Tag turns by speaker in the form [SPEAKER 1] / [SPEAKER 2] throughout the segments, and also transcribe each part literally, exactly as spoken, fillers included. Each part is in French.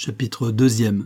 [SPEAKER 1] Chapitre deuxième.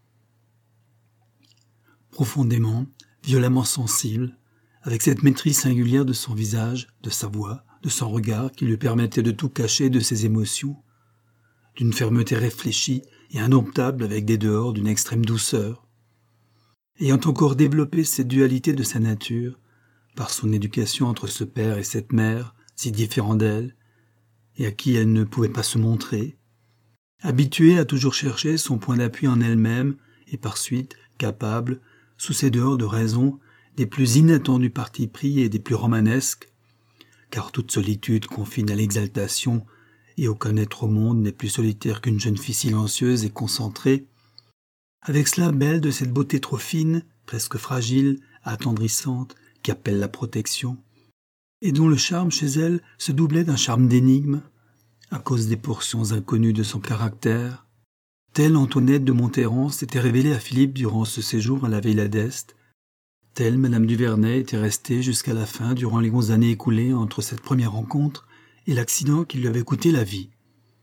[SPEAKER 1] Profondément, violemment sensible, avec cette maîtrise singulière de son visage, de sa voix, de son regard qui lui permettait de tout cacher de ses émotions, d'une fermeté réfléchie et indomptable avec des dehors d'une extrême douceur. Ayant encore développé cette dualité de sa nature, par son éducation entre ce père et cette mère, si différents d'elle, et à qui elle ne pouvait pas se montrer, habituée à toujours chercher son point d'appui en elle-même, et par suite capable, sous ces dehors de raison, des plus inattendus partis pris et des plus romanesques, car toute solitude confine à l'exaltation, et aucun être au monde n'est plus solitaire qu'une jeune fille silencieuse et concentrée, avec cela belle de cette beauté trop fine, presque fragile, attendrissante, qui appelle la protection, et dont le charme chez elle se doublait d'un charme d'énigme, à cause des portions inconnues de son caractère. Telle Antoinette de Monterrand s'était révélée à Philippe durant ce séjour à la Villa d'Est. Telle Madame Duvernay était restée jusqu'à la fin durant les onze années écoulées entre cette première rencontre et l'accident qui lui avait coûté la vie.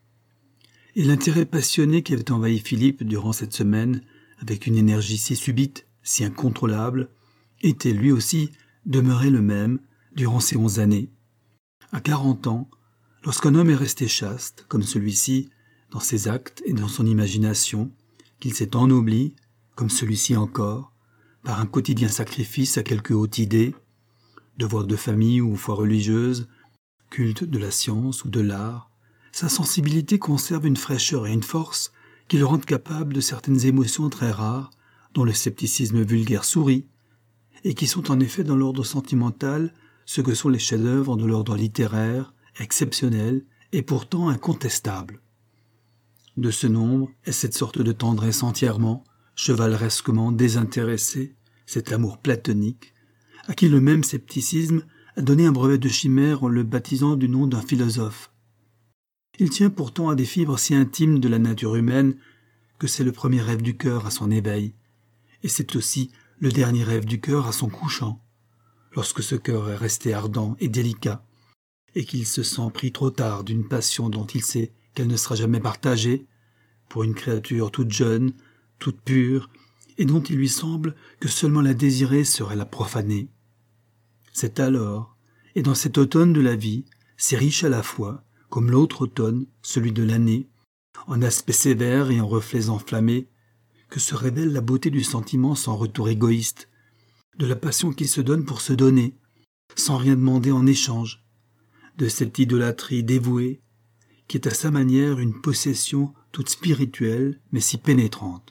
[SPEAKER 1] Et l'intérêt passionné qui avait envahi Philippe durant cette semaine, avec une énergie si subite, si incontrôlable, était lui aussi demeuré le même durant ces onze années. À quarante ans, lorsqu'un homme est resté chaste, comme celui-ci, dans ses actes et dans son imagination, qu'il s'est ennobli, comme celui-ci encore, par un quotidien sacrifice à quelque haute idée, devoir de famille ou foi religieuse, culte de la science ou de l'art, sa sensibilité conserve une fraîcheur et une force qui le rendent capable de certaines émotions très rares, dont le scepticisme vulgaire sourit, et qui sont en effet dans l'ordre sentimental ce que sont les chefs-d'œuvre de l'ordre littéraire, exceptionnels et pourtant incontestables. De ce nombre est cette sorte de tendresse entièrement, chevaleresquement désintéressée, cet amour platonique, à qui le même scepticisme a donné un brevet de chimère en le baptisant du nom d'un philosophe. Il tient pourtant à des fibres si intimes de la nature humaine que c'est le premier rêve du cœur à son éveil, et c'est aussi le dernier rêve du cœur à son couchant, lorsque ce cœur est resté ardent et délicat, et qu'il se sent pris trop tard d'une passion dont il sait qu'elle ne sera jamais partagée, pour une créature toute jeune, toute pure, et dont il lui semble que seulement la désirer serait la profaner. C'est alors, et dans cet automne de la vie, si riche à la fois, comme l'autre automne, celui de l'année, en aspect sévère et en reflets enflammés, que se révèle la beauté du sentiment sans retour égoïste, de la passion qui se donne pour se donner, sans rien demander en échange, de cette idolâtrie dévouée, qui est à sa manière une possession toute spirituelle mais si pénétrante.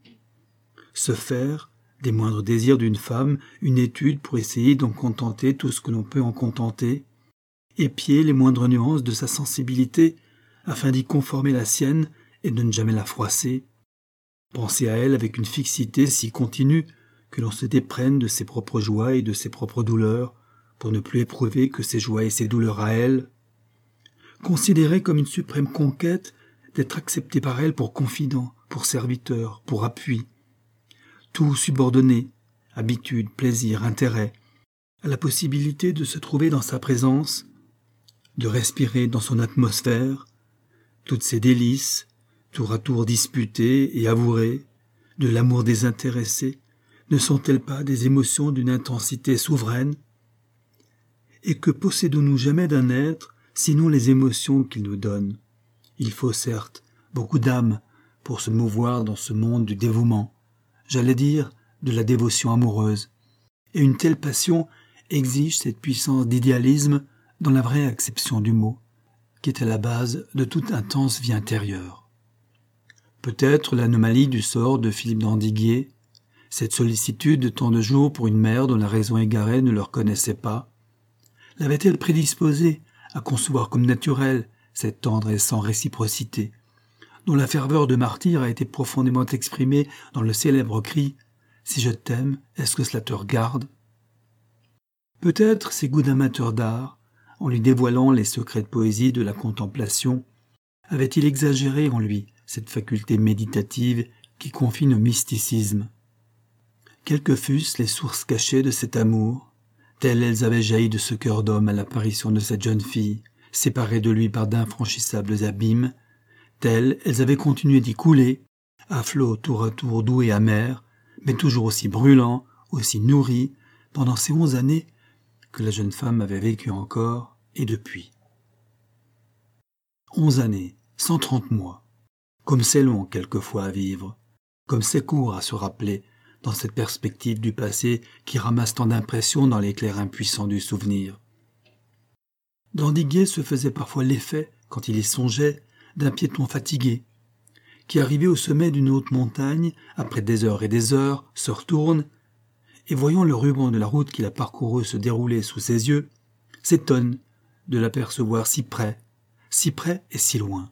[SPEAKER 1] Se faire, des moindres désirs d'une femme, une étude pour essayer d'en contenter tout ce que l'on peut en contenter, épier les moindres nuances de sa sensibilité afin d'y conformer la sienne et de ne jamais la froisser, penser à elle avec une fixité si continue que l'on se déprenne de ses propres joies et de ses propres douleurs pour ne plus éprouver que ses joies et ses douleurs à elle, considérer comme une suprême conquête d'être accepté par elle pour confident, pour serviteur, pour appui, tout subordonné, habitude, plaisir, intérêt, à la possibilité de se trouver dans sa présence, de respirer dans son atmosphère, toutes ces délices, tour à tour disputées et avouées, de l'amour désintéressé, ne sont-elles pas des émotions d'une intensité souveraine? Et que possédons-nous jamais d'un être, sinon les émotions qu'il nous donne? Il faut certes beaucoup d'âme pour se mouvoir dans ce monde du dévouement, j'allais dire de la dévotion amoureuse, et une telle passion exige cette puissance d'idéalisme dans la vraie acception du mot, qui est à la base de toute intense vie intérieure. Peut-être l'anomalie du sort de Philippe d'Andiguier, cette sollicitude de tant de jours pour une mère dont la raison égarée ne le reconnaissait pas, l'avait-elle prédisposé à concevoir comme naturelle cette tendresse sans réciprocité, dont la ferveur de martyr a été profondément exprimée dans le célèbre cri « Si je t'aime, est-ce que cela te regarde ?» Peut-être ses goûts d'amateur d'art, en lui dévoilant les secrets de poésie de la contemplation, avait-il exagéré en lui cette faculté méditative qui confine au mysticisme. Quelles que fussent les sources cachées de cet amour, telles elles avaient jailli de ce cœur d'homme à l'apparition de cette jeune fille, séparée de lui par d'infranchissables abîmes, telles elles avaient continué d'y couler à flot tour à tour doux et amer, mais toujours aussi brûlant, aussi nourri, pendant ces onze années que la jeune femme avait vécu encore, et depuis. Onze années, cent trente mois, comme c'est long quelquefois à vivre, comme c'est court à se rappeler, dans cette perspective du passé qui ramasse tant d'impressions dans l'éclair impuissant du souvenir. D'Andiguier se faisait parfois l'effet, quand il y songeait, d'un piéton fatigué, qui arrivé au sommet d'une haute montagne, après des heures et des heures, se retourne, et voyant le ruban de la route qu'il a parcouru se dérouler sous ses yeux, s'étonne de l'apercevoir si près, si près et si loin.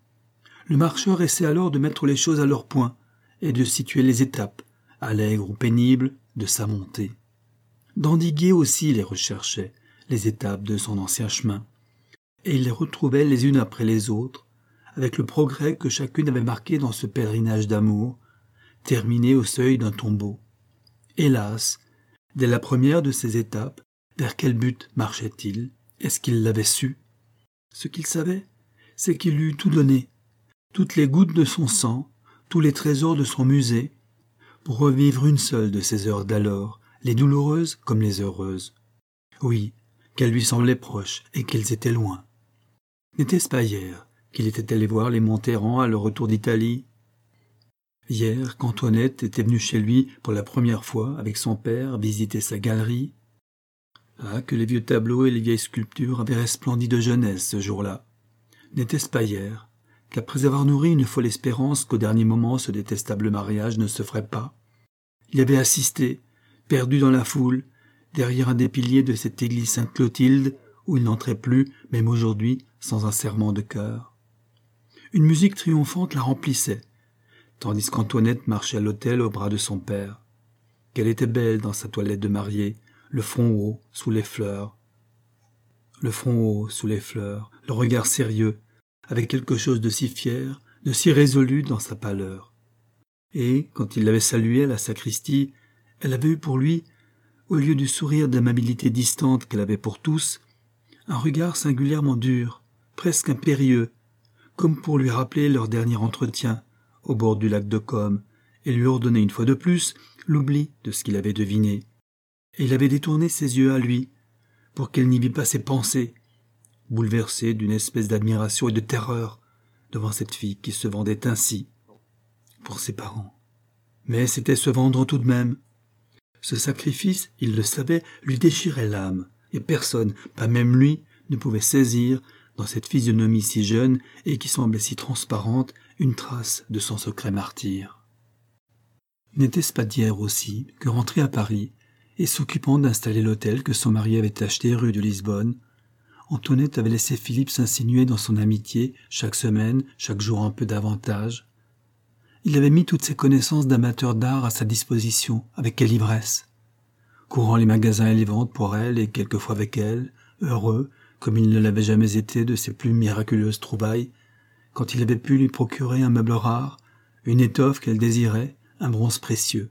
[SPEAKER 1] Le marcheur essaie alors de mettre les choses à leur point et de situer les étapes, allègres ou pénibles, de sa montée. D'Andiguier aussi les recherchait, les étapes de son ancien chemin, et il les retrouvait les unes après les autres, avec le progrès que chacune avait marqué dans ce pèlerinage d'amour, terminé au seuil d'un tombeau. Hélas, dès la première de ces étapes, vers quel but marchait-il? Est-ce qu'il l'avait su? Ce qu'il savait, c'est qu'il eût tout donné, toutes les gouttes de son sang, tous les trésors de son musée, pour revivre une seule de ces heures d'alors, les douloureuses comme les heureuses. Oui, qu'elles lui semblaient proches et qu'elles étaient loin. N'était-ce pas hier qu'il était allé voir les Monterrand à leur retour d'Italie? Hier, qu'Antoinette était venue chez lui pour la première fois avec son père visiter sa galerie. Ah, que les vieux tableaux et les vieilles sculptures avaient resplendi de jeunesse ce jour-là. N'était-ce pas hier qu'après avoir nourri une folle espérance qu'au dernier moment ce détestable mariage ne se ferait pas, il avait assisté, perdu dans la foule, derrière un des piliers de cette église Sainte-Clotilde, où il n'entrait plus, même aujourd'hui, sans un serment de cœur. Une musique triomphante la remplissait, tandis qu'Antoinette marchait à l'autel au bras de son père. Qu'elle était belle dans sa toilette de mariée, le front haut, sous les fleurs. Le front haut, sous les fleurs, le regard sérieux, avec quelque chose de si fier, de si résolu dans sa pâleur. Et, quand il l'avait saluée à la sacristie, elle avait eu pour lui, au lieu du sourire d'amabilité distante qu'elle avait pour tous, un regard singulièrement dur, presque impérieux, comme pour lui rappeler leur dernier entretien, au bord du lac de Côme, et lui ordonner une fois de plus l'oubli de ce qu'il avait deviné. Et il avait détourné ses yeux à lui, pour qu'elle n'y vît pas ses pensées, bouleversée d'une espèce d'admiration et de terreur devant cette fille qui se vendait ainsi, pour ses parents. Mais c'était se vendre tout de même. Ce sacrifice, il le savait, lui déchirait l'âme, et personne, pas même lui, ne pouvait saisir, dans cette physionomie si jeune et qui semblait si transparente, une trace de son secret martyr. N'était-ce pas d'hier aussi que, rentré à Paris, et s'occupant d'installer l'hôtel que son mari avait acheté rue de Lisbonne, Antoinette avait laissé Philippe s'insinuer dans son amitié, chaque semaine, chaque jour un peu davantage. Il avait mis toutes ses connaissances d'amateur d'art à sa disposition, avec quelle ivresse, courant les magasins et les ventes pour elle et quelquefois avec elle, heureux, comme il ne l'avait jamais été de ses plus miraculeuses trouvailles, quand il avait pu lui procurer un meuble rare, une étoffe qu'elle désirait, un bronze précieux.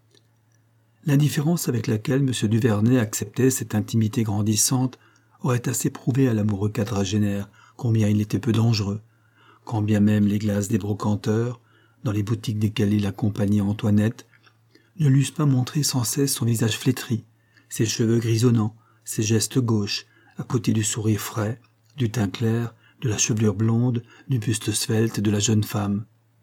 [SPEAKER 1] L'indifférence avec laquelle M. Duvernay acceptait cette intimité grandissante aurait assez prouvé à l'amoureux quadragénaire combien il était peu dangereux, quand bien même les glaces des brocanteurs, dans les boutiques desquelles il accompagnait Antoinette, ne l'eussent pas montré sans cesse son visage flétri, ses cheveux grisonnants, ses gestes gauches, à côté du sourire frais, du teint clair, de la chevelure blonde, du buste svelte de la jeune femme.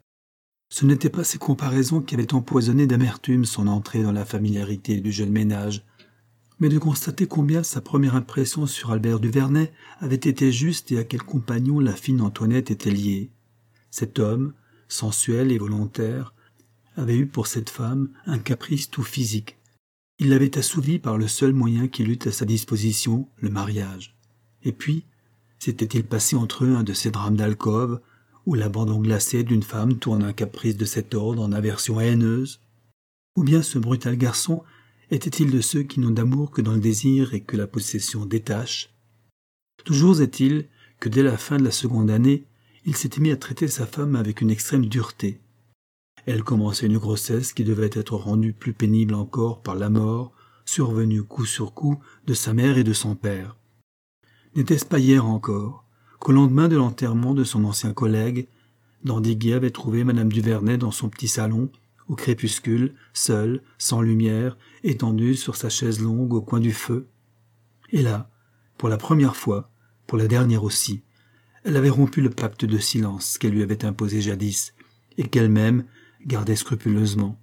[SPEAKER 1] Ce n'étaient pas ces comparaisons qui avaient empoisonné d'amertume son entrée dans la familiarité du jeune ménage, mais de constater combien sa première impression sur Albert Duvernay avait été juste et à quel compagnon la fine Antoinette était liée. Cet homme, sensuel et volontaire, avait eu pour cette femme un caprice tout physique. Il l'avait assouvi par le seul moyen qu'il eût à sa disposition, le mariage. Et puis, s'était-il passé entre eux un de ces drames d'alcôve, où l'abandon glacé d'une femme tourne un caprice de cet ordre en aversion haineuse? Ou bien ce brutal garçon était-il de ceux qui n'ont d'amour que dans le désir et que la possession détache? Toujours est-il que dès la fin de la seconde année, il s'était mis à traiter sa femme avec une extrême dureté. Elle commençait une grossesse qui devait être rendue plus pénible encore par la mort, survenue coup sur coup, de sa mère et de son père. N'était-ce pas hier encore, qu'au lendemain de l'enterrement de son ancien collègue, Dandiguier avait trouvé Madame Duvernet dans son petit salon, au crépuscule, seule, sans lumière, étendue sur sa chaise longue au coin du feu. Et là, pour la première fois, pour la dernière aussi, elle avait rompu le pacte de silence qu'elle lui avait imposé jadis, et qu'elle-même gardait scrupuleusement.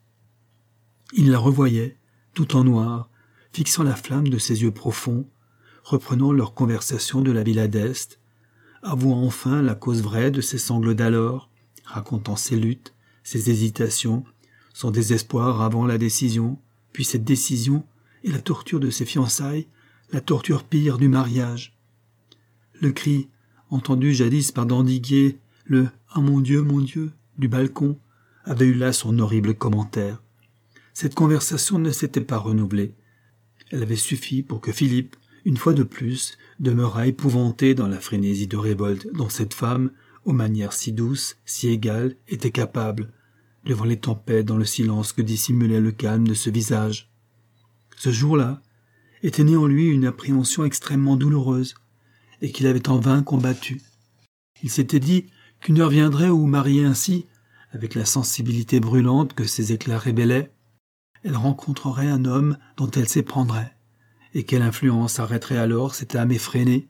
[SPEAKER 1] Il la revoyait, tout en noir, fixant la flamme de ses yeux profonds, reprenant leur conversation de la villa d'Est, avouant enfin la cause vraie de ses sanglots d'alors, racontant ses luttes, ses hésitations, son désespoir avant la décision, puis cette décision et la torture de ses fiançailles, la torture pire du mariage. Le cri, entendu jadis par Dandiguier, le « Ah mon Dieu, mon Dieu !» du balcon, avait eu là son horrible commentaire. Cette conversation ne s'était pas renouvelée. Elle avait suffi pour que Philippe, une fois de plus, demeurât épouvanté dans la frénésie de révolte dont cette femme, aux manières si douces, si égales, était capable, devant les tempêtes dans le silence que dissimulait le calme de ce visage. Ce jour-là était née en lui une appréhension extrêmement douloureuse, et qu'il avait en vain combattue. Il s'était dit qu'une heure viendrait où, mariée ainsi, avec la sensibilité brûlante que ses éclats révélaient, elle rencontrerait un homme dont elle s'éprendrait, et quelle influence arrêterait alors cette âme effrénée.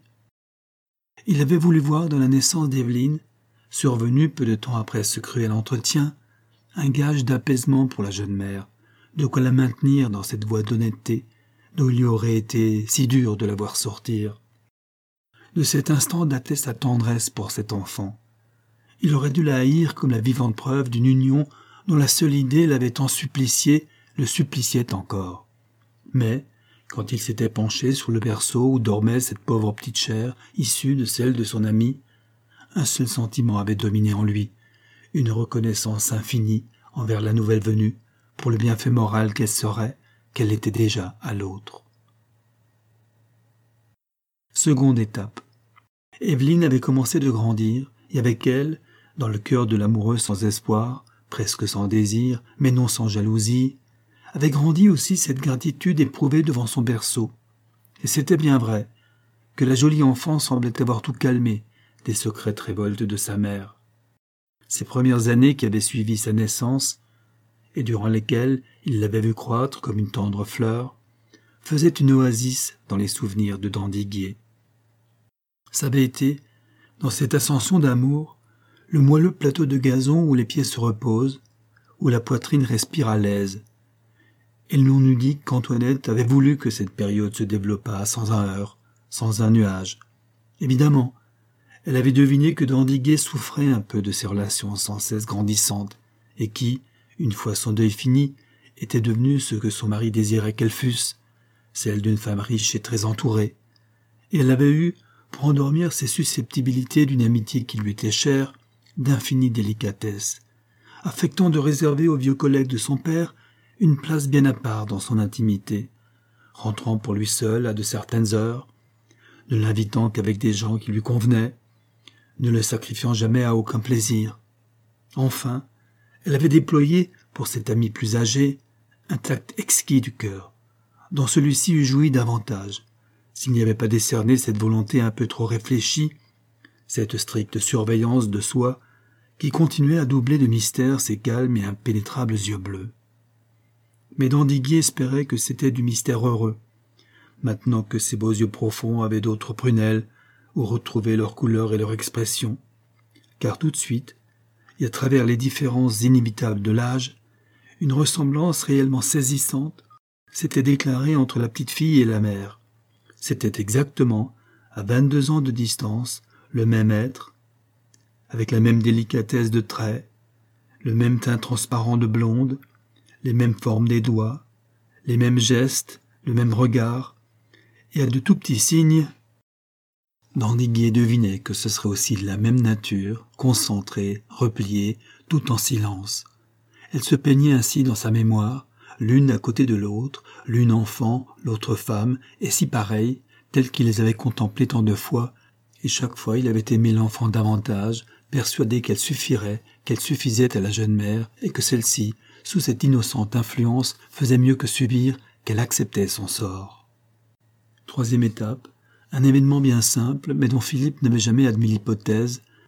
[SPEAKER 1] Il avait voulu voir dans la naissance d'Evelyne, survenue peu de temps après ce cruel entretien, un gage d'apaisement pour la jeune mère, de quoi la maintenir dans cette voie d'honnêteté dont il lui aurait été si dur de la voir sortir. De cet instant datait sa tendresse pour cet enfant. Il aurait dû la haïr comme la vivante preuve d'une union dont la seule idée l'avait tant supplicié, le suppliciait encore. Mais, quand il s'était penché sur le berceau où dormait cette pauvre petite chair issue de celle de son ami, un seul sentiment avait dominé en lui, une reconnaissance infinie envers la nouvelle venue, pour le bienfait moral qu'elle serait, qu'elle était déjà à l'autre. Seconde étape. Evelyne avait commencé de grandir, et avec elle, dans le cœur de l'amoureux sans espoir, presque sans désir, mais non sans jalousie, avait grandi aussi cette gratitude éprouvée devant son berceau. Et c'était bien vrai que la jolie enfant semblait avoir tout calmé des secrètes révoltes de sa mère. Ces premières années qui avaient suivi sa naissance, et durant lesquelles il l'avait vue croître comme une tendre fleur, faisaient une oasis dans les souvenirs de Dandiguier. Ça avait été, dans cette ascension d'amour, le moelleux plateau de gazon où les pieds se reposent, où la poitrine respire à l'aise. Et l'on eût dit qu'Antoinette avait voulu que cette période se développât sans un heurt, sans un nuage. Évidemment, elle avait deviné que Dandiguier souffrait un peu de ces relations sans cesse grandissantes, et qui, une fois son deuil fini, étaient devenues ce que son mari désirait qu'elles fussent, celles d'une femme riche et très entourée. Et elle avait eu, pour endormir ses susceptibilités d'une amitié qui lui était chère, d'infinie délicatesse, affectant de réserver au vieux collègue de son père une place bien à part dans son intimité, rentrant pour lui seul à de certaines heures, ne l'invitant qu'avec des gens qui lui convenaient, ne le sacrifiant jamais à aucun plaisir. Enfin, elle avait déployé, pour cet ami plus âgé, un tact exquis du cœur, dont celui-ci eût joui davantage, s'il n'y avait pas décerné cette volonté un peu trop réfléchie, cette stricte surveillance de soi, qui continuait à doubler de mystère ses calmes et impénétrables yeux bleus. Mais Dandiguier espérait que c'était du mystère heureux, maintenant que ses beaux yeux profonds avaient d'autres prunelles, où retrouver leur couleur et leur expression, car tout de suite, et à travers les différences inévitables de l'âge, une ressemblance réellement saisissante s'était déclarée entre la petite fille et la mère. C'était exactement, à vingt-deux ans de distance, le même être, avec la même délicatesse de traits, le même teint transparent de blonde, les mêmes formes des doigts, les mêmes gestes, le même regard, et à de tout petits signes, Dandiguier devinait que ce serait aussi de la même nature, concentrée, repliée, tout en silence. Elle se peignait ainsi dans sa mémoire, l'une à côté de l'autre, l'une enfant, l'autre femme, et si pareilles, telles qu'il les avait contemplées tant de fois, et chaque fois il avait aimé l'enfant davantage, persuadé qu'elle suffirait, qu'elle suffisait à la jeune mère, et que celle-ci, sous cette innocente influence, faisait mieux que subir, qu'elle acceptait son sort. Troisième étape, un événement bien simple, mais dont Philippe n'avait jamais admis l'hypothèse,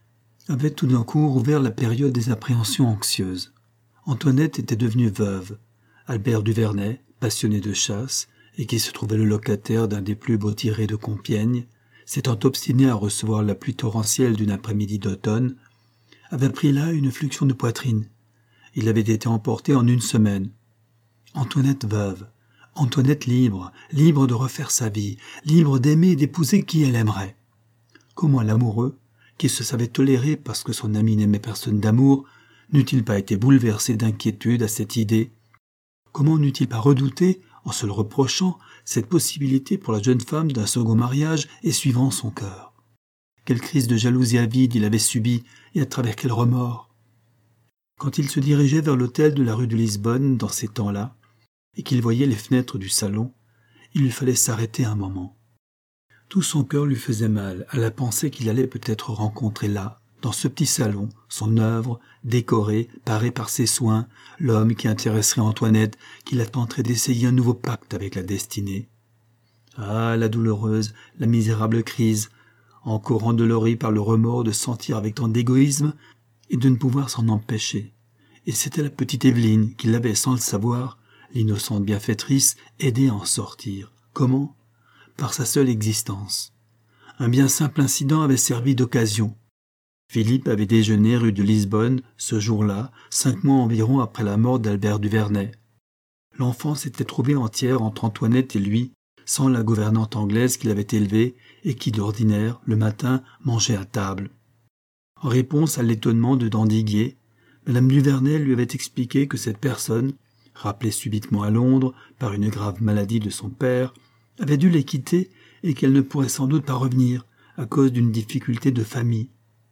[SPEAKER 1] avait tout d'un coup rouvert la période des appréhensions anxieuses. Antoinette était devenue veuve. Albert Duvernet, passionné de chasse, et qui se trouvait le locataire d'un des plus beaux tirets de Compiègne, s'étant obstiné à recevoir la pluie torrentielle d'une après-midi d'automne, avait pris là une fluxion de poitrine. Il avait été emporté en une semaine. Antoinette veuve, Antoinette libre, libre de refaire sa vie, libre d'aimer et d'épouser qui elle aimerait. Comment l'amoureux, qui se savait toléré parce que son ami n'aimait personne d'amour, n'eût-il pas été bouleversé d'inquiétude à cette idée? Comment n'eût-il pas redouté, en se le reprochant, cette possibilité pour la jeune femme d'un second mariage et suivant son cœur? Quelle crise de jalousie avide il avait subie et à travers quel remords? Quand il se dirigeait vers l'hôtel de la rue de Lisbonne dans ces temps-là, et qu'il voyait les fenêtres du salon, il lui fallait s'arrêter un moment. Tout son cœur lui faisait mal à la pensée qu'il allait peut-être rencontrer là, dans ce petit salon, son œuvre, décorée, parée par ses soins, l'homme qui intéresserait Antoinette, qui la tenterait d'essayer un nouveau pacte avec la destinée. Ah, la douloureuse, la misérable crise, encore endolorie par le remords de sentir avec tant d'égoïsme et de ne pouvoir s'en empêcher. Et c'était la petite Évelyne qui l'avait, sans le savoir, l'innocente bienfaitrice, aidée à en sortir. Comment? Par sa seule existence. Un bien simple incident avait servi d'occasion. Philippe avait déjeuné rue de Lisbonne ce jour-là, cinq mois environ après la mort d'Albert Duvernet. L'enfant s'était trouvée entière entre Antoinette et lui, sans la gouvernante anglaise qui l'avait élevée et qui, d'ordinaire, le matin, mangeait à table. En réponse à l'étonnement de Dandiguier, Madame Duvernet lui avait expliqué que cette personne, rappelée subitement à Londres par une grave maladie de son père, avait dû les quitter et qu'elle ne pourrait sans doute pas revenir à cause d'une difficulté de famille.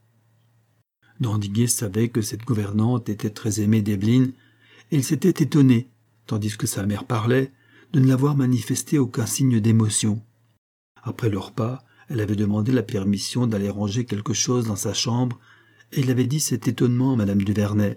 [SPEAKER 1] Dandiguier savait que cette gouvernante était très aimée d'Evelyne et il s'était étonné, tandis que sa mère parlait, de ne l'avoir manifesté aucun signe d'émotion. Après le repas, elle avait demandé la permission d'aller ranger quelque chose dans sa chambre et il avait dit cet étonnement à Madame Duvernet.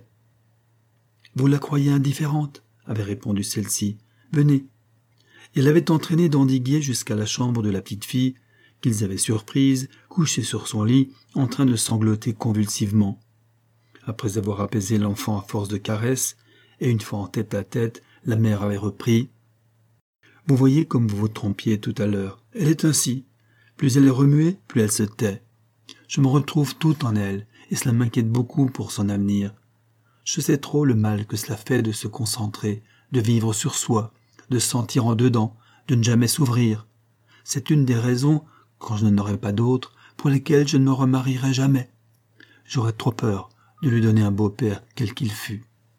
[SPEAKER 1] « Vous la croyez indifférente ?» avait répondu celle-ci. « Venez. » Elle avait entraîné Dandiguier jusqu'à la chambre de la petite fille, qu'ils avaient surprise, couchée sur son lit, en train de sangloter convulsivement. Après avoir apaisé l'enfant à force de caresses, et une fois en tête à tête, la mère avait repris. « Vous voyez comme vous vous trompiez tout à l'heure. Elle est ainsi. Plus elle est remuée, plus elle se tait. Je me retrouve tout en elle, et cela m'inquiète beaucoup pour son avenir. Je sais trop le mal que cela fait de se concentrer, de vivre sur soi, de se sentir en dedans, de ne jamais s'ouvrir. C'est une des raisons, quand je n'en aurai pas d'autres, pour lesquelles je ne me remarierai jamais. J'aurais trop peur de lui donner un beau-père quel qu'il fût. »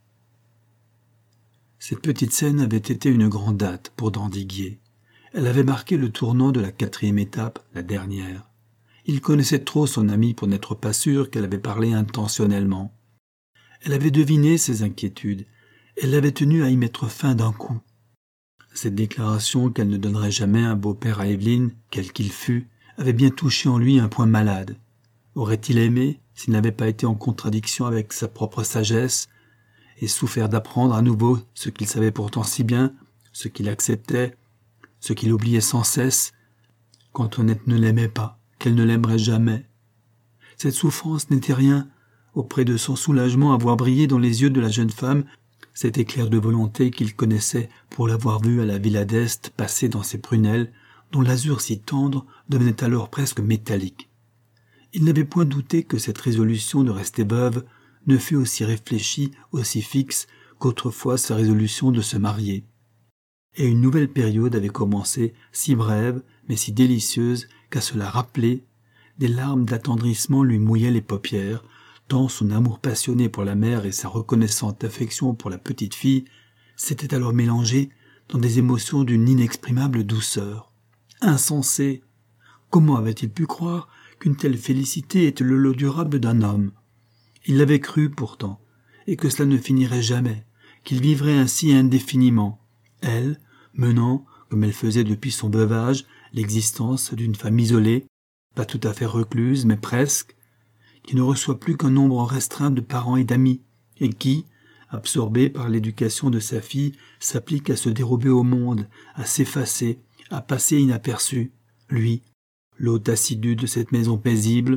[SPEAKER 1] Cette petite scène avait été une grande date pour Dandiguier. Elle avait marqué le tournant de la quatrième étape, la dernière. Il connaissait trop son amie pour n'être pas sûr qu'elle avait parlé intentionnellement. Elle avait deviné ses inquiétudes. Elle l'avait tenu à y mettre fin d'un coup. Cette déclaration qu'elle ne donnerait jamais un beau-père à Évelyne, quel qu'il fût, avait bien touché en lui un point malade. Aurait-il aimé, s'il n'avait pas été en contradiction avec sa propre sagesse, et souffert d'apprendre à nouveau ce qu'il savait pourtant si bien, ce qu'il acceptait, ce qu'il oubliait sans cesse, qu'Antoinette ne l'aimait pas, qu'elle ne l'aimerait jamais. Cette souffrance n'était rien auprès de son soulagement à voir briller dans les yeux de la jeune femme cet éclair de volonté qu'il connaissait pour l'avoir vue à la Villa d'Est passer dans ses prunelles, dont l'azur si tendre devenait alors presque métallique. Il n'avait point douté que cette résolution de rester veuve ne fût aussi réfléchie, aussi fixe qu'autrefois sa résolution de se marier. Et une nouvelle période avait commencé, si brève, mais si délicieuse, qu'à se la rappeler, des larmes d'attendrissement lui mouillaient les paupières, tant son amour passionné pour la mère et sa reconnaissante affection pour la petite fille s'étaient alors mélangés dans des émotions d'une inexprimable douceur. Insensé! Comment avait-il pu croire qu'une telle félicité était le lot durable d'un homme? Il l'avait cru pourtant, et que cela ne finirait jamais, qu'il vivrait ainsi indéfiniment, elle, menant, comme elle faisait depuis son veuvage, l'existence d'une femme isolée, pas tout à fait recluse, mais presque, qui ne reçoit plus qu'un nombre restreint de parents et d'amis, et qui, absorbée par l'éducation de sa fille, s'applique à se dérober au monde, à s'effacer, à passer inaperçu. Lui, l'hôte assidu de cette maison paisible,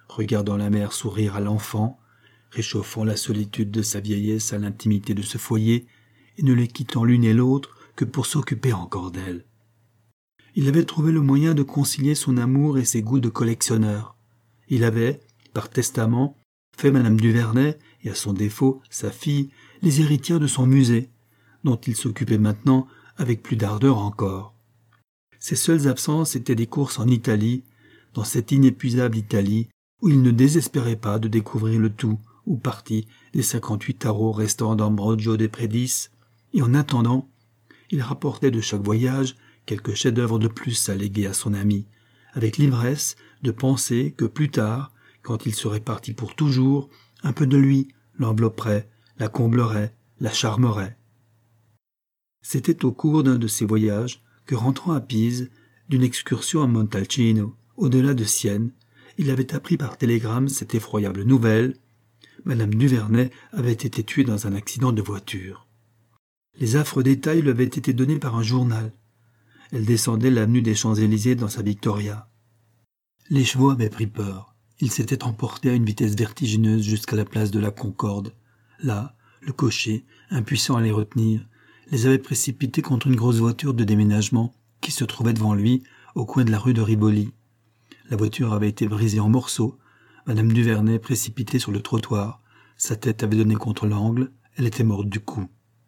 [SPEAKER 1] regardant la mère sourire à l'enfant, réchauffant la solitude de sa vieillesse à l'intimité de ce foyer, et ne les quittant l'une et l'autre que pour s'occuper encore d'elle. Il avait trouvé le moyen de concilier son amour et ses goûts de collectionneur. Il avait, par testament, fait Madame Duvernay, et à son défaut, sa fille, les héritières de son musée, dont il s'occupait maintenant avec plus d'ardeur encore. Ses seules absences étaient des courses en Italie, dans cette inépuisable Italie où il ne désespérait pas de découvrir le tout ou partie des cinquante-huit tarots restants d'Ambrogio de Prédis, et en attendant, il rapportait de chaque voyage quelques chefs-d'œuvre de plus à léguer à son ami, avec l'ivresse de penser que plus tard, quand il serait parti pour toujours, un peu de lui l'envelopperait, la comblerait, la charmerait. C'était au cours d'un de ces voyages que, rentrant à Pise, d'une excursion à Montalcino, au-delà de Sienne, il avait appris par télégramme cette effroyable nouvelle. Madame Duvernay avait été tuée dans un accident de voiture. Les affreux détails lui avaient été donnés par un journal. Elle descendait l'avenue des Champs-Élysées dans sa Victoria. Les chevaux avaient pris peur. Ils s'étaient emportés à une vitesse vertigineuse jusqu'à la place de la Concorde. Là, le cocher, impuissant à les retenir, les avait précipités contre une grosse voiture de déménagement qui se trouvait devant lui, au coin de la rue de Rivoli. La voiture avait été brisée en morceaux. Madame Duvernay précipitée sur le trottoir. Sa tête avait donné contre l'angle. Elle était morte du coup.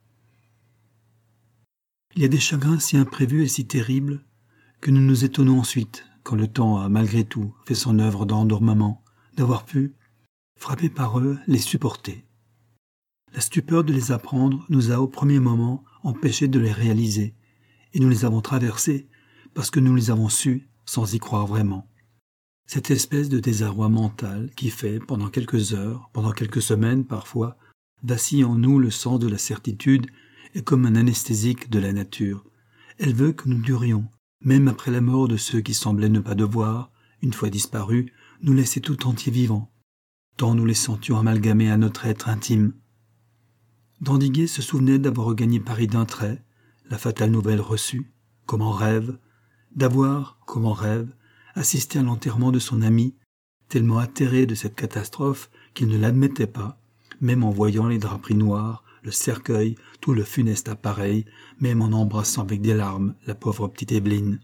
[SPEAKER 1] Il y a des chagrins si imprévus et si terribles que nous nous étonnons ensuite, quand le temps a malgré tout fait son œuvre d'endormement, d'avoir pu, frappés par eux, les supporter. La stupeur de les apprendre nous a au premier moment empêchés de les réaliser, et nous les avons traversés parce que nous les avons su sans y croire vraiment. Cette espèce de désarroi mental qui fait, pendant quelques heures, pendant quelques semaines parfois, vacille en nous le sens de la certitude est comme un anesthésique de la nature. Elle veut que nous durions, même après la mort de ceux qui semblaient ne pas devoir, une fois disparus, nous laisser tout entier vivants, tant nous les sentions amalgamés à notre être intime. D'Andiguier se souvenait d'avoir regagné Paris d'un trait, la fatale nouvelle reçue, comme en rêve, d'avoir, comme en rêve, assisté à l'enterrement de son ami, tellement atterré de cette catastrophe qu'il ne l'admettait pas, même en voyant les draperies noires, le cercueil, tout le funeste appareil, même en embrassant avec des larmes la pauvre petite Évelyne.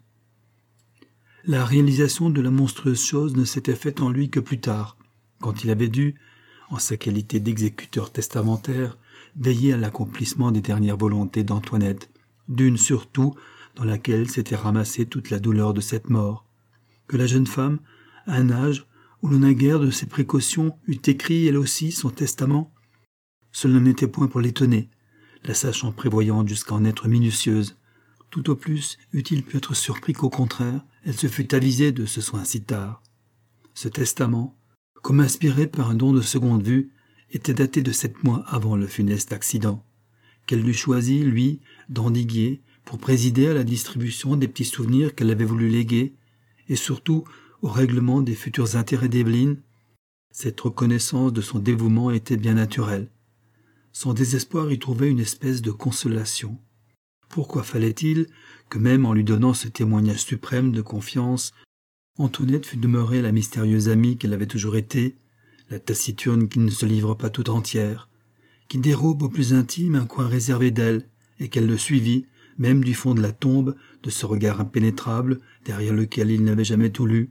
[SPEAKER 1] La réalisation de la monstrueuse chose ne s'était faite en lui que plus tard, quand il avait dû, en sa qualité d'exécuteur testamentaire, veiller à l'accomplissement des dernières volontés d'Antoinette, d'une surtout dans laquelle s'était ramassée toute la douleur de cette mort, que la jeune femme, à un âge où l'on n'a guère de ses précautions, eût écrit elle aussi son testament. Cela n'était point pour l'étonner, la sachant prévoyante jusqu'à en être minutieuse. Tout au plus eût-il pu être surpris qu'au contraire, elle se fût avisée de ce soin si tard. Ce testament, comme inspiré par un don de seconde vue, était daté de sept mois avant le funeste accident, qu'elle l'eût choisi, lui, d'Andiguier, pour présider à la distribution des petits souvenirs qu'elle avait voulu léguer, et surtout au règlement des futurs intérêts d'Évelyne. Cette reconnaissance de son dévouement était bien naturelle. Son désespoir y trouvait une espèce de consolation. Pourquoi fallait-il que même en lui donnant ce témoignage suprême de confiance, Antoinette fût demeurée la mystérieuse amie qu'elle avait toujours été, la taciturne qui ne se livre pas tout entière, qui dérobe au plus intime un coin réservé d'elle, et qu'elle le suivit, même du fond de la tombe, de ce regard impénétrable derrière lequel il n'avait jamais tout lu.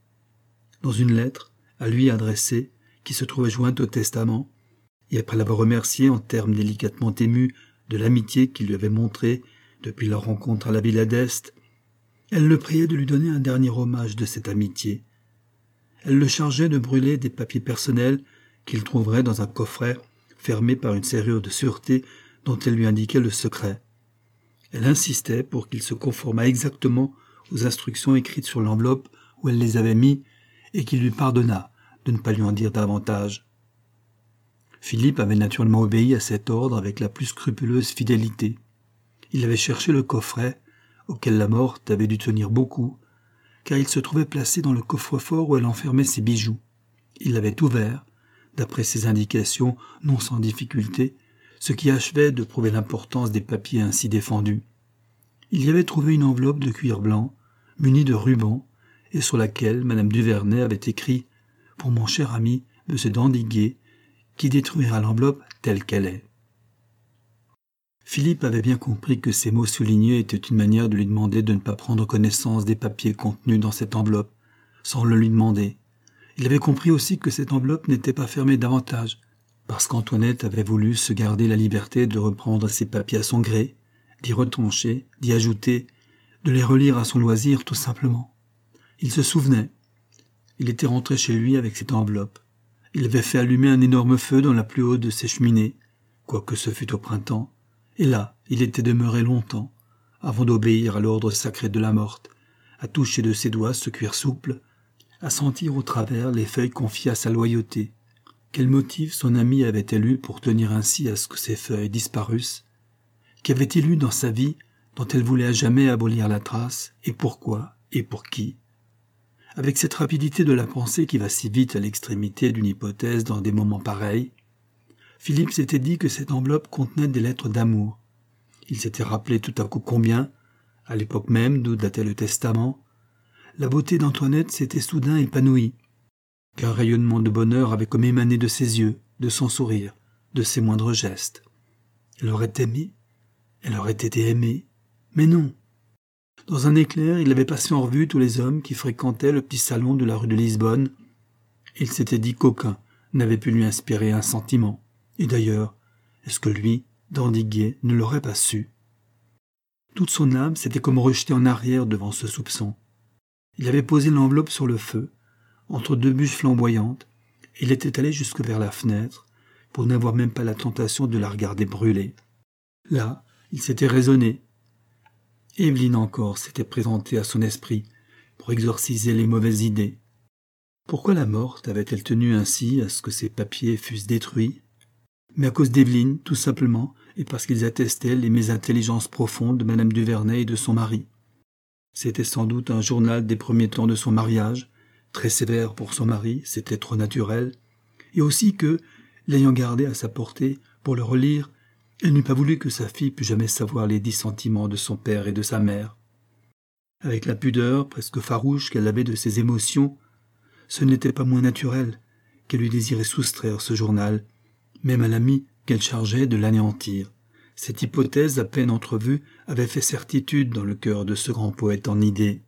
[SPEAKER 1] Dans une lettre, à lui adressée, qui se trouvait jointe au testament, et après l'avoir remercié en termes délicatement émus de l'amitié qu'il lui avait montrée depuis leur rencontre à la Villa d'Este, elle le priait de lui donner un dernier hommage de cette amitié. Elle le chargeait de brûler des papiers personnels qu'il trouverait dans un coffret fermé par une serrure de sûreté dont elle lui indiquait le secret. Elle insistait pour qu'il se conformât exactement aux instructions écrites sur l'enveloppe où elle les avait mis et qu'il lui pardonnât de ne pas lui en dire davantage. Philippe avait naturellement obéi à cet ordre avec la plus scrupuleuse fidélité. Il avait cherché le coffret, auquel la morte avait dû tenir beaucoup, car il se trouvait placé dans le coffre-fort où elle enfermait ses bijoux. Il l'avait ouvert, d'après ses indications, non sans difficulté, ce qui achevait de prouver l'importance des papiers ainsi défendus. Il y avait trouvé une enveloppe de cuir blanc, munie de rubans, et sur laquelle Madame Duvernay avait écrit « pour mon cher ami M. d'Andiguier, qui détruira l'enveloppe telle qu'elle est. » Philippe avait bien compris que ces mots soulignés étaient une manière de lui demander de ne pas prendre connaissance des papiers contenus dans cette enveloppe, sans le lui demander. Il avait compris aussi que cette enveloppe n'était pas fermée davantage, parce qu'Antoinette avait voulu se garder la liberté de reprendre ces papiers à son gré, d'y retrancher, d'y ajouter, de les relire à son loisir tout simplement. Il se souvenait. Il était rentré chez lui avec cette enveloppe. Il avait fait allumer un énorme feu dans la plus haute de ses cheminées, quoique ce fût au printemps, et là, il était demeuré longtemps, avant d'obéir à l'ordre sacré de la morte, à toucher de ses doigts ce cuir souple, à sentir au travers les feuilles confiées à sa loyauté. Quel motif son ami avait-elle eu pour tenir ainsi à ce que ces feuilles disparussent? Qu'avait-il eu dans sa vie dont elle voulait à jamais abolir la trace, et pourquoi, et pour qui? Avec cette rapidité de la pensée qui va si vite à l'extrémité d'une hypothèse dans des moments pareils, Philippe s'était dit que cette enveloppe contenait des lettres d'amour. Il s'était rappelé tout à coup combien, à l'époque même d'où datait le testament, la beauté d'Antoinette s'était soudain épanouie, qu'un rayonnement de bonheur avait comme émané de ses yeux, de son sourire, de ses moindres gestes. Elle aurait aimé, elle aurait été aimée, mais non. Dans un éclair, il avait passé en revue tous les hommes qui fréquentaient le petit salon de la rue de Lisbonne. Il s'était dit qu'aucun n'avait pu lui inspirer un sentiment. Et d'ailleurs, est-ce que lui, d'Andiguier, ne l'aurait pas su? Toute son âme s'était comme rejetée en arrière devant ce soupçon. Il avait posé l'enveloppe sur le feu, entre deux bûches flamboyantes, et il était allé jusque vers la fenêtre, pour n'avoir même pas la tentation de la regarder brûler. Là, il s'était raisonné. Évelyne encore s'était présentée à son esprit, pour exorciser les mauvaises idées. Pourquoi la morte avait-elle tenu ainsi à ce que ses papiers fussent détruits? Mais à cause d'Éveline, tout simplement, et parce qu'ils attestaient les mésintelligences profondes de Madame Duvernay et de son mari. C'était sans doute un journal des premiers temps de son mariage, très sévère pour son mari, c'était trop naturel, et aussi que, l'ayant gardé à sa portée pour le relire, elle n'eût pas voulu que sa fille pût jamais savoir les dissentiments de son père et de sa mère. Avec la pudeur presque farouche qu'elle avait de ses émotions, ce n'était pas moins naturel qu'elle eût désiré soustraire ce journal, même à l'ami qu'elle chargeait de l'anéantir. Cette hypothèse à peine entrevue avait fait certitude dans le cœur de ce grand poète en idée.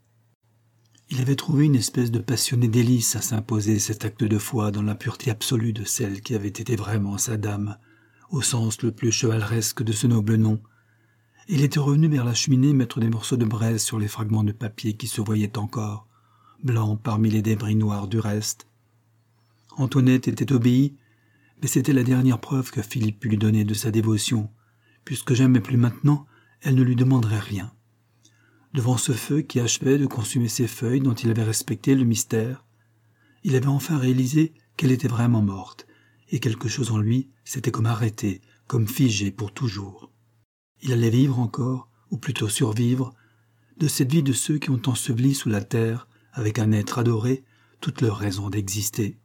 [SPEAKER 1] Il avait trouvé une espèce de passionné délice à s'imposer cet acte de foi dans la pureté absolue de celle qui avait été vraiment sa dame, au sens le plus chevaleresque de ce noble nom. Il était revenu vers la cheminée mettre des morceaux de braise sur les fragments de papier qui se voyaient encore, blancs parmi les débris noirs du reste. Antoinette était obéie, mais c'était la dernière preuve que Philippe put lui donner de sa dévotion, puisque jamais plus maintenant elle ne lui demanderait rien. Devant ce feu qui achevait de consumer ses feuilles dont il avait respecté le mystère, il avait enfin réalisé qu'elle était vraiment morte, et quelque chose en lui s'était comme arrêté, comme figé pour toujours. Il allait vivre encore, ou plutôt survivre, de cette vie de ceux qui ont enseveli sous la terre, avec un être adoré, toute leur raison d'exister.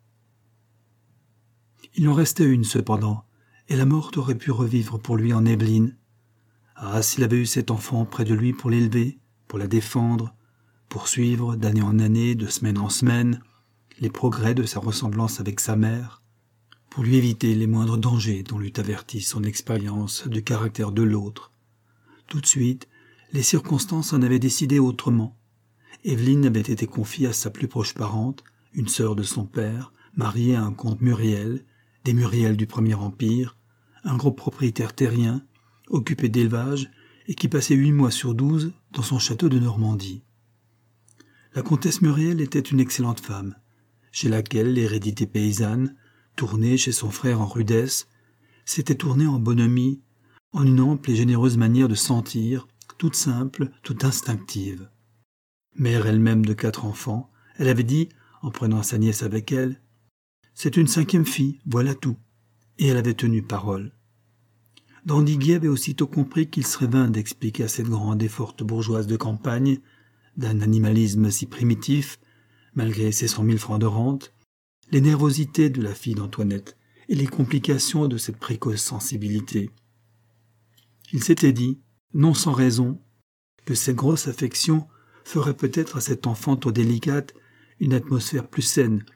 [SPEAKER 1] Il en restait une cependant, et la morte aurait pu revivre pour lui en Évelyne. Ah, s'il avait eu cet enfant près de lui pour l'élever, pour la défendre, pour suivre d'année en année, de semaine en semaine, les progrès de sa ressemblance avec sa mère, pour lui éviter les moindres dangers dont l'eût averti son expérience du caractère de l'autre. Tout de suite, les circonstances en avaient décidé autrement. Évelyne avait été confiée à sa plus proche parente, une sœur de son père, mariée à un comte Muriel, des Muriel du Premier Empire, un gros propriétaire terrien, occupé d'élevage et qui passait huit mois sur douze dans son château de Normandie. La comtesse Muriel était une excellente femme, chez laquelle l'hérédité paysanne, tournée chez son frère en rudesse, s'était tournée en bonhomie, en une ample et généreuse manière de sentir, toute simple, toute instinctive. Mère elle-même de quatre enfants, elle avait dit, en prenant sa nièce avec elle, « C'est une cinquième fille, voilà tout », et elle avait tenu parole. d'Andiguier avait aussitôt compris qu'il serait vain d'expliquer à cette grande et forte bourgeoise de campagne, d'un animalisme si primitif, malgré ses cent mille francs de rente, les nervosités de la fille d'Antoinette et les complications de cette précoce sensibilité. Il s'était dit, non sans raison, que cette grosse affection ferait peut-être à cette enfant trop délicate une atmosphère plus saine,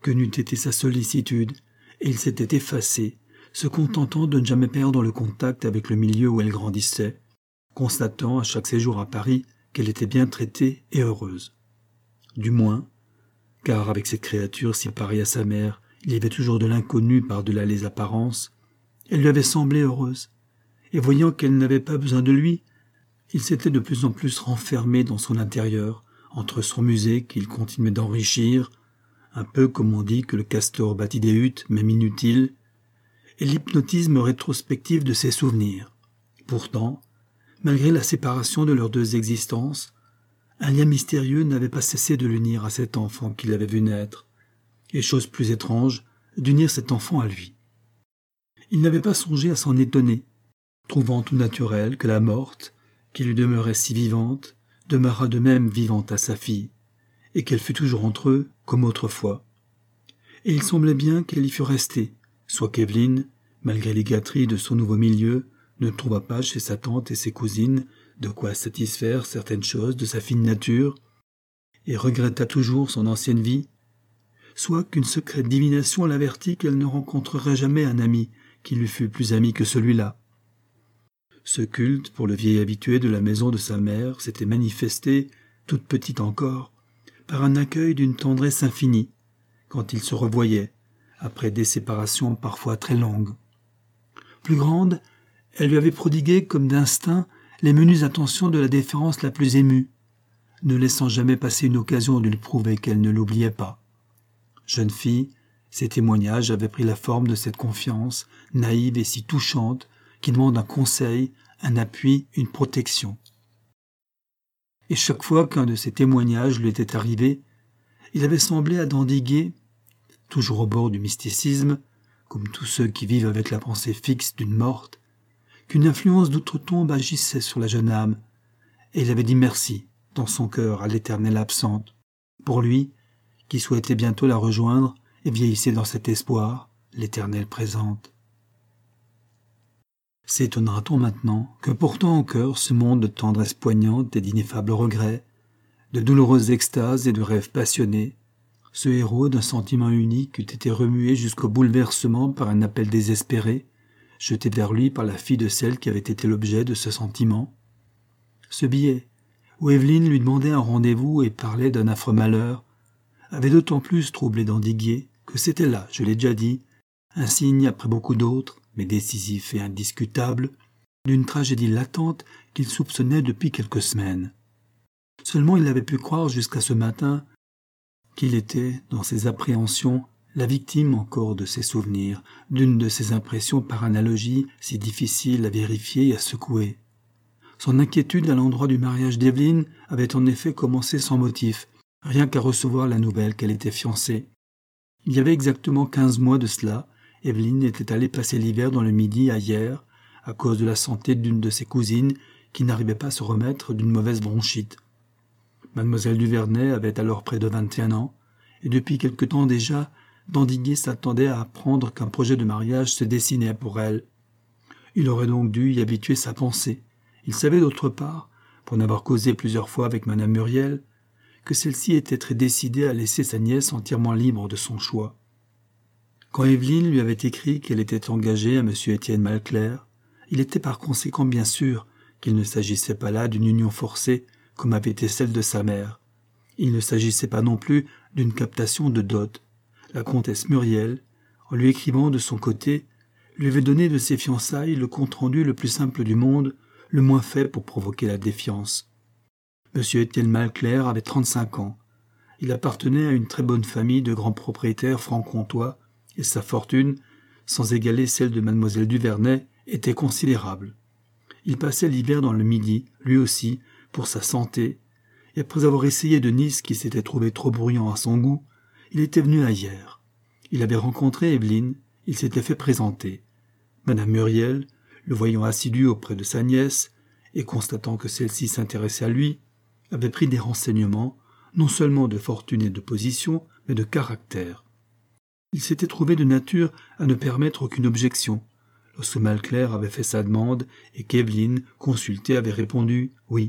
[SPEAKER 1] Que n'eût été sa sollicitude, et il s'était effacé, se contentant de ne jamais perdre le contact avec le milieu où elle grandissait, constatant à chaque séjour à Paris qu'elle était bien traitée et heureuse. Du moins, car avec cette créature si pareille à sa mère, il y avait toujours de l'inconnu par-delà les apparences, elle lui avait semblé heureuse, et voyant qu'elle n'avait pas besoin de lui, il s'était de plus en plus renfermé dans son intérieur, entre son musée qu'il continuait d'enrichir, un peu comme on dit que le castor bâtit des huttes, même inutiles, et l'hypnotisme rétrospectif de ses souvenirs. Pourtant, malgré la séparation de leurs deux existences, un lien mystérieux n'avait pas cessé de l'unir à cet enfant qu'il avait vu naître, et chose plus étrange, d'unir cet enfant à lui. Il n'avait pas songé à s'en étonner, trouvant tout naturel que la morte, qui lui demeurait si vivante, demeurât de même vivante à sa fille, et qu'elle fût toujours entre eux, comme autrefois. Et il semblait bien qu'elle y fût restée, soit qu'Evelyne, malgré les gâteries de son nouveau milieu, ne trouva pas chez sa tante et ses cousines de quoi satisfaire certaines choses de sa fine nature, et regretta toujours son ancienne vie, soit qu'une secrète divination l'avertit qu'elle ne rencontrerait jamais un ami qui lui fût plus ami que celui-là. Ce culte pour le vieil habitué de la maison de sa mère s'était manifesté, toute petite encore, par un accueil d'une tendresse infinie, quand ils se revoyaient, après des séparations parfois très longues. Plus grande, elle lui avait prodigué comme d'instinct les menues attentions de la déférence la plus émue, ne laissant jamais passer une occasion de lui prouver qu'elle ne l'oubliait pas. Jeune fille, ses témoignages avaient pris la forme de cette confiance, naïve et si touchante, qui demande un conseil, un appui, une protection. Et chaque fois qu'un de ces témoignages lui était arrivé, il avait semblé à Dandiguier, toujours au bord du mysticisme, comme tous ceux qui vivent avec la pensée fixe d'une morte, qu'une influence d'outre-tombe agissait sur la jeune âme, et il avait dit merci, dans son cœur, à l'éternelle absente, pour lui, qui souhaitait bientôt la rejoindre et vieillissait dans cet espoir, l'éternelle présente. S'étonnera-t-on maintenant que portant au cœur ce monde de tendresse poignante et d'ineffables regrets, de douloureuses extases et de rêves passionnés, ce héros d'un sentiment unique eût été remué jusqu'au bouleversement par un appel désespéré, jeté vers lui par la fille de celle qui avait été l'objet de ce sentiment. Ce billet, où Evelyne lui demandait un rendez-vous et parlait d'un affreux malheur, avait d'autant plus troublé Dandiguier que c'était là, je l'ai déjà dit, un signe après beaucoup d'autres, mais décisif et indiscutable, d'une tragédie latente qu'il soupçonnait depuis quelques semaines. Seulement il avait pu croire jusqu'à ce matin qu'il était, dans ses appréhensions, la victime encore de ses souvenirs, d'une de ces impressions par analogie si difficiles à vérifier et à secouer. Son inquiétude à l'endroit du mariage d'Evelyne avait en effet commencé sans motif, rien qu'à recevoir la nouvelle qu'elle était fiancée. Il y avait exactement quinze mois de cela, Evelyne était allée passer l'hiver dans le Midi à Hyères, à cause de la santé d'une de ses cousines qui n'arrivait pas à se remettre d'une mauvaise bronchite. Mademoiselle Duvernay avait alors près de vingt et un ans, et depuis quelque temps déjà, Dandiguier s'attendait à apprendre qu'un projet de mariage se dessinait pour elle. Il aurait donc dû y habituer sa pensée. Il savait d'autre part, pour n'avoir causé plusieurs fois avec madame Muriel, que celle-ci était très décidée à laisser sa nièce entièrement libre de son choix. Quand Evelyne lui avait écrit qu'elle était engagée à M. Étienne Malcler, il était par conséquent bien sûr qu'il ne s'agissait pas là d'une union forcée comme avait été celle de sa mère. Il ne s'agissait pas non plus d'une captation de dot. La comtesse Muriel, en lui écrivant de son côté, lui avait donné de ses fiançailles le compte-rendu le plus simple du monde, le moins fait pour provoquer la défiance. M. Étienne Malcler avait trente-cinq ans. Il appartenait à une très bonne famille de grands propriétaires franc-comtois, et sa fortune, sans égaler celle de mademoiselle Duvernay, était considérable. Il passait l'hiver dans le Midi, lui aussi, pour sa santé, et après avoir essayé de Nice qui s'était trouvé trop bruyant à son goût, il était venu à Hyères. Il avait rencontré Evelyne, il s'était fait présenter. Madame Muriel, le voyant assidu auprès de sa nièce, et constatant que celle-ci s'intéressait à lui, avait pris des renseignements, non seulement de fortune et de position, mais de caractère. Il s'était trouvé de nature à ne permettre aucune objection, lorsque Malcler avait fait sa demande et qu'Evelyne, consultée, avait répondu « oui ».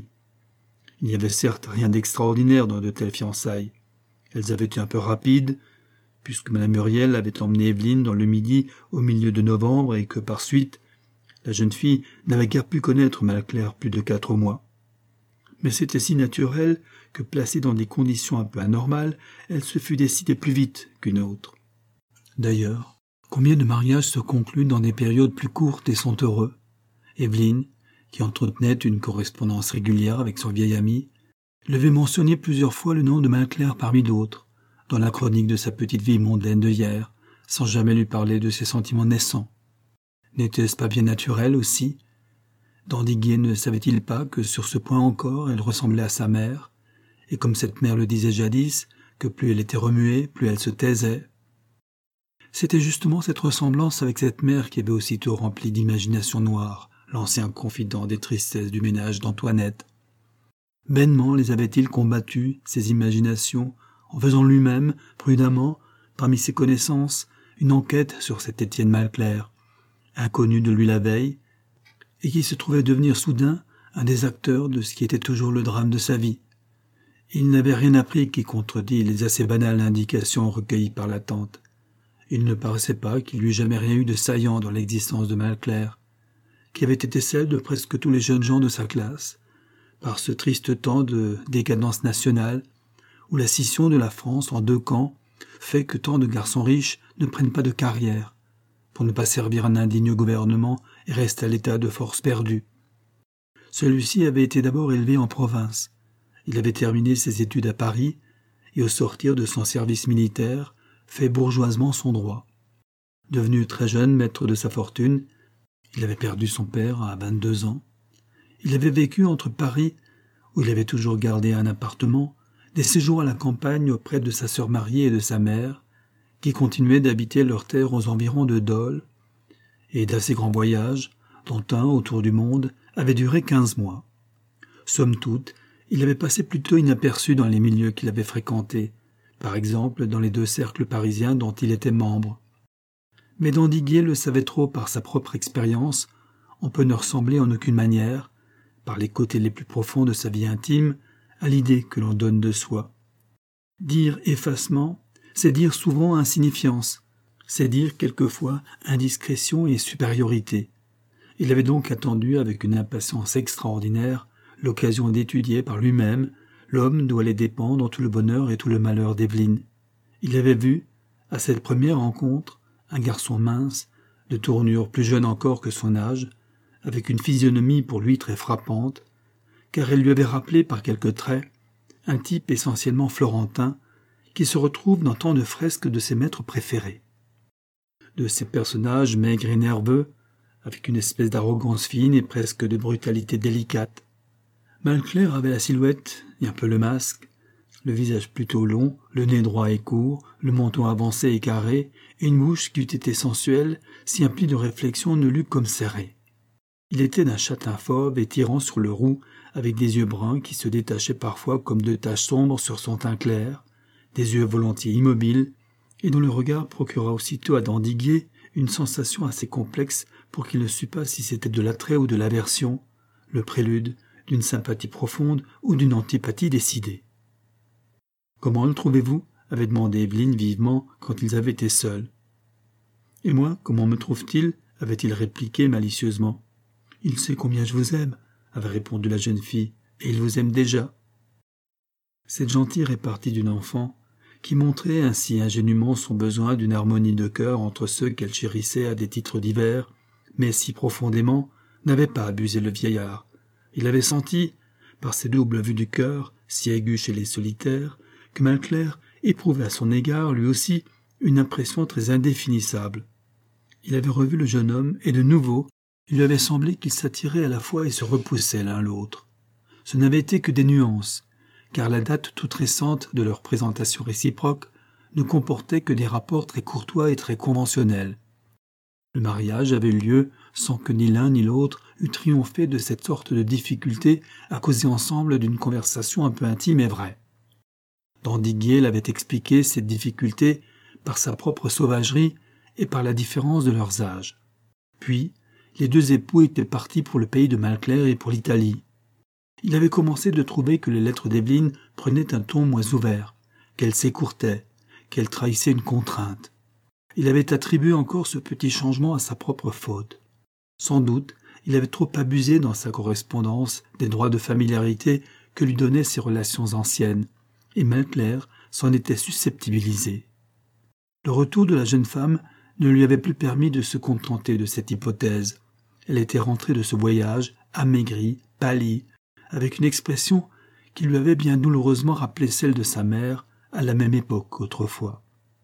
[SPEAKER 1] Il n'y avait certes rien d'extraordinaire dans de telles fiançailles. Elles avaient été un peu rapides, puisque Madame Muriel avait emmené Evelyne dans le Midi au milieu de novembre et que, par suite, la jeune fille n'avait guère pu connaître Malclair plus de quatre mois. Mais c'était si naturel que, placée dans des conditions un peu anormales, elle se fût décidée plus vite qu'une autre. D'ailleurs, combien de mariages se concluent dans des périodes plus courtes et sont heureux? Evelyne, qui entretenait une correspondance régulière avec son vieil ami, devait mentionner plusieurs fois le nom de Malclair parmi d'autres, dans la chronique de sa petite vie mondaine de hier, sans jamais lui parler de ses sentiments naissants. N'était-ce pas bien naturel aussi? D'Andiguier ne savait-il pas que sur ce point encore elle ressemblait à sa mère, et comme cette mère le disait jadis, que plus elle était remuée, plus elle se taisait? C'était justement cette ressemblance avec cette mère qui avait aussitôt rempli d'imagination noire l'ancien confident des tristesses du ménage d'Antoinette. Bêtement les avait-il combattues, ces imaginations, en faisant lui-même, prudemment, parmi ses connaissances, une enquête sur cet Étienne Malclair, inconnu de lui la veille, et qui se trouvait devenir soudain un des acteurs de ce qui était toujours le drame de sa vie. Il n'avait rien appris qui contredit les assez banales indications recueillies par la tante. Il ne paraissait pas qu'il n'y eût jamais rien eu de saillant dans l'existence de Malclair, qui avait été celle de presque tous les jeunes gens de sa classe, par ce triste temps de décadence nationale, où la scission de la France en deux camps fait que tant de garçons riches ne prennent pas de carrière, pour ne pas servir un indigne gouvernement et restent à l'état de force perdue. Celui-ci avait été d'abord élevé en province. Il avait terminé ses études à Paris, et au sortir de son service militaire, fait bourgeoisement son droit. Devenu très jeune maître de sa fortune, il avait perdu son père à vingt-deux ans. Il avait vécu entre Paris, où il avait toujours gardé un appartement, des séjours à la campagne auprès de sa sœur mariée et de sa mère, qui continuaient d'habiter leur terre aux environs de Dole, et d'assez grands voyages, dont un autour du monde avait duré quinze mois. Somme toute, il avait passé plutôt inaperçu dans les milieux qu'il avait fréquentés, par exemple dans les deux cercles parisiens dont il était membre. Mais d'Andiguier le savait trop par sa propre expérience, on peut ne ressembler en aucune manière, par les côtés les plus profonds de sa vie intime, à l'idée que l'on donne de soi. Dire effacement, c'est dire souvent insignifiance, c'est dire quelquefois indiscrétion et supériorité. Il avait donc attendu avec une impatience extraordinaire l'occasion d'étudier par lui-même l'homme d'où allait dépendre tout le bonheur et tout le malheur d'Evelyne. Il avait vu, à cette première rencontre, un garçon mince, de tournure plus jeune encore que son âge, avec une physionomie pour lui très frappante, car elle lui avait rappelé par quelques traits un type essentiellement florentin qui se retrouve dans tant de fresques de ses maîtres préférés. De ces personnages maigres et nerveux, avec une espèce d'arrogance fine et presque de brutalité délicate. Malclair avait la silhouette et un peu le masque, le visage plutôt long, le nez droit et court, le menton avancé et carré, et une bouche qui eût été sensuelle si un pli de réflexion ne l'eût comme serré. Il était d'un châtain fauve et tirant sur le roux, avec des yeux bruns qui se détachaient parfois comme deux taches sombres sur son teint clair, des yeux volontiers immobiles, et dont le regard procura aussitôt à d'Andiguier une sensation assez complexe pour qu'il ne sût pas si c'était de l'attrait ou de l'aversion, le prélude d'une sympathie profonde ou d'une antipathie décidée. « Comment le trouvez-vous » avait demandé Evelyne vivement quand ils avaient été seuls. « Et moi, comment me trouve-t-il » avait-il répliqué malicieusement. « Il sait combien je vous aime » avait répondu la jeune fille, « et il vous aime déjà. » Cette gentille répartie d'une enfant, qui montrait ainsi ingénument son besoin d'une harmonie de cœur entre ceux qu'elle chérissait à des titres divers, mais si profondément, n'avait pas abusé le vieillard. Il avait senti, par ses doubles vues du cœur, si aiguës chez les solitaires, que Malclair éprouvait à son égard, lui aussi, une impression très indéfinissable. Il avait revu le jeune homme, et de nouveau, il lui avait semblé qu'ils s'attiraient à la fois et se repoussaient l'un l'autre. Ce n'avait été que des nuances, car la date toute récente de leur présentation réciproque ne comportait que des rapports très courtois et très conventionnels. Le mariage avait eu lieu sans que ni l'un ni l'autre eût triomphé de cette sorte de difficulté à causer ensemble d'une conversation un peu intime et vraie. d'Andiguier l'avait expliqué cette difficulté par sa propre sauvagerie et par la différence de leurs âges. Puis, les deux époux étaient partis pour le pays de Malclair et pour l'Italie. Il avait commencé de trouver que les lettres d'Evelyne prenaient un ton moins ouvert, qu'elles s'écourtaient, qu'elle trahissait une contrainte. Il avait attribué encore ce petit changement à sa propre faute. Sans doute, il avait trop abusé dans sa correspondance des droits de familiarité que lui donnaient ses relations anciennes, et Maelclair s'en était susceptibilisé. Le retour de la jeune femme ne lui avait plus permis de se contenter de cette hypothèse. Elle était rentrée de ce voyage, amaigrie, pâlie, avec une expression qui lui avait bien douloureusement rappelé celle de sa mère à la même époque qu'autrefois.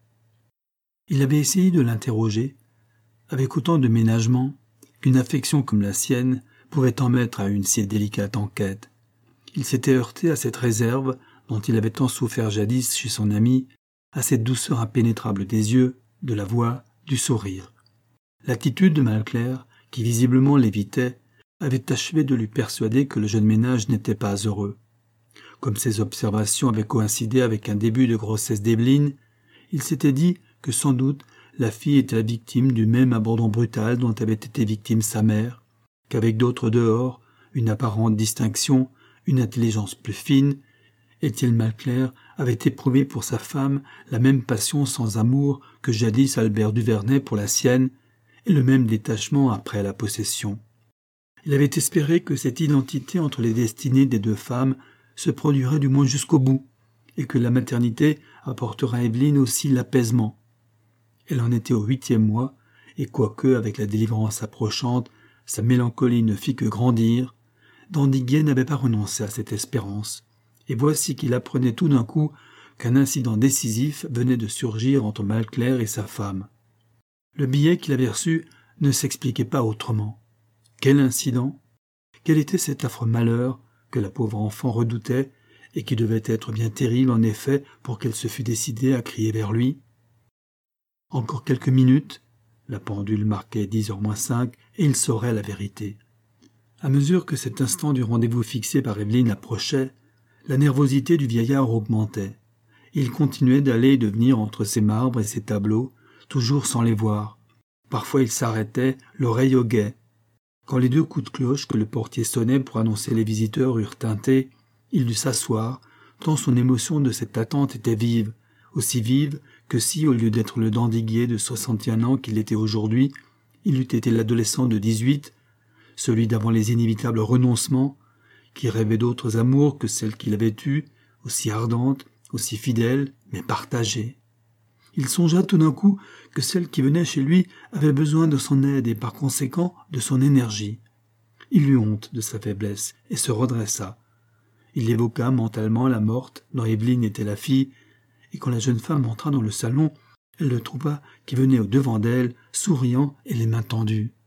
[SPEAKER 1] Il avait essayé de l'interroger, avec autant de ménagement qu'une affection comme la sienne pouvait en mettre à une si délicate enquête. Il s'était heurté à cette réserve dont il avait tant souffert jadis chez son ami, à cette douceur impénétrable des yeux, de la voix, du sourire. L'attitude de Maelclair, qui visiblement l'évitait, avait achevé de lui persuader que le jeune ménage n'était pas heureux. Comme ses observations avaient coïncidé avec un début de grossesse d'Evelyne, il s'était dit que sans doute la fille était la victime du même abandon brutal dont avait été victime sa mère, qu'avec d'autres dehors, une apparente distinction, une intelligence plus fine, Étienne Maelclair avait éprouvé pour sa femme la même passion sans amour que jadis Albert Duvernay pour la sienne, et le même détachement après la possession. Il avait espéré que cette identité entre les destinées des deux femmes se produirait du moins jusqu'au bout, et que la maternité apporterait à Evelyne aussi l'apaisement. Elle en était au huitième mois, et quoique, avec la délivrance approchante, sa mélancolie ne fit que grandir, d'Andiguier n'avait pas renoncé à cette espérance. Et voici qu'il apprenait tout d'un coup qu'un incident décisif venait de surgir entre Maelclair et sa femme. Le billet qu'il avait reçu ne s'expliquait pas autrement. Quel incident? Quel était cet affreux malheur que la pauvre enfant redoutait et qui devait être bien terrible en effet pour qu'elle se fût décidée à crier vers lui? Encore quelques minutes, la pendule marquait dix heures moins cinq, et il saurait la vérité. À mesure que cet instant du rendez-vous fixé par Evelyne approchait, la nervosité du vieillard augmentait. Il continuait d'aller et de venir entre ses marbres et ses tableaux, toujours sans les voir. Parfois il s'arrêtait, l'oreille au guet. Quand les deux coups de cloche que le portier sonnait pour annoncer les visiteurs eurent tinté, il dut s'asseoir, tant son émotion de cette attente était vive, aussi vive que si, au lieu d'être le d'Andiguier de soixante et un ans qu'il était aujourd'hui, il eût été l'adolescent de dix-huit, celui d'avant les inévitables renoncements, qui rêvait d'autres amours que celles qu'il avait eues, aussi ardentes, aussi fidèles, mais partagées. Il songea tout d'un coup que celle qui venait chez lui avait besoin de son aide et par conséquent de son énergie. Il eut honte de sa faiblesse et se redressa. Il évoqua mentalement la morte dont Evelyne était la fille, et quand la jeune femme entra dans le salon, elle le trouva qui venait au-devant d'elle, souriant et les mains tendues.